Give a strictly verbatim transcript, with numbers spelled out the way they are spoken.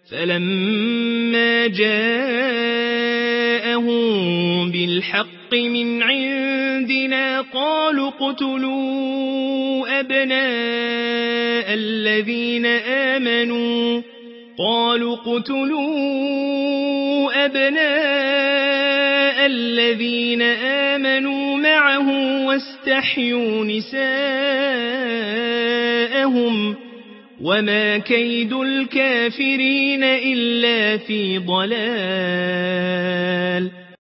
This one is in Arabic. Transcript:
فلما جاءهم بالحق من عندنا قالوا اقتلوا أبناء الذين آمنوا قالوا اقتلوا أبناء الذين آمنوا معه واستحيوا نساءهم وما كيد الكافرين إلا في ضلال